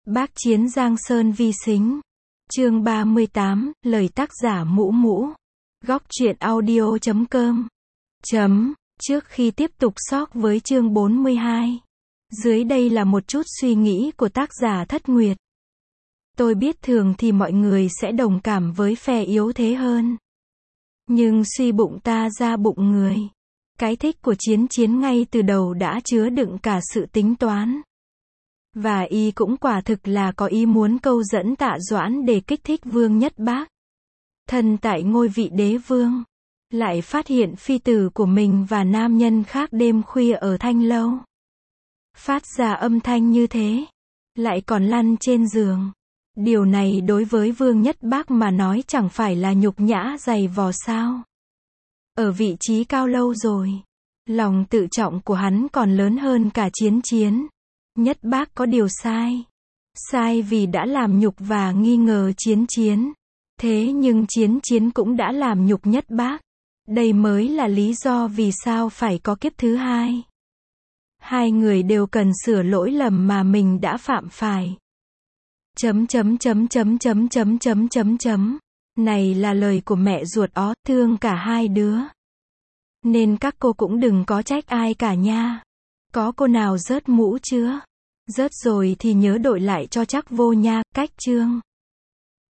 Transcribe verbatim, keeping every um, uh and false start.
Bác Chiến Giang Sơn Vi Xính. Chương ba mươi tám, lời tác giả Mũ Mũ. Góc truyện audio chấm com. Chấm. Trước khi tiếp tục xóc với chương bốn mươi hai. Dưới đây là một chút suy nghĩ của tác giả Thất Nguyệt. Tôi biết thường thì mọi người sẽ đồng cảm với phe yếu thế hơn. Nhưng suy bụng ta ra bụng người. Cái thích của Chiến Chiến ngay từ đầu đã chứa đựng cả sự tính toán. Và y cũng quả thực là có ý muốn câu dẫn Tạ Doãn để kích thích Vương Nhất Bác. Thân tại ngôi vị đế vương. Lại phát hiện phi tử của mình và nam nhân khác đêm khuya ở thanh lâu. Phát ra âm thanh như thế. Lại còn lăn trên giường. Điều này đối với Vương Nhất Bác mà nói chẳng phải là nhục nhã dày vò sao. Ở vị trí cao lâu rồi. Lòng tự trọng của hắn còn lớn hơn cả Chiến Chiến. Nhất Bác có điều sai. Sai vì đã làm nhục và nghi ngờ Chiến Chiến. Thế nhưng Chiến Chiến cũng đã làm nhục Nhất Bác. Đây mới là lý do vì sao phải có kiếp thứ hai. Hai người đều cần sửa lỗi lầm mà mình đã phạm phải. Chấm chấm chấm chấm chấm chấm chấm chấm chấm. Này là lời của mẹ ruột ó, thương cả hai đứa. Nên các cô cũng đừng có trách ai cả nha. Có cô nào rớt mũ chưa? Rớt rồi thì nhớ đội lại cho chắc vô nha. Cách chương.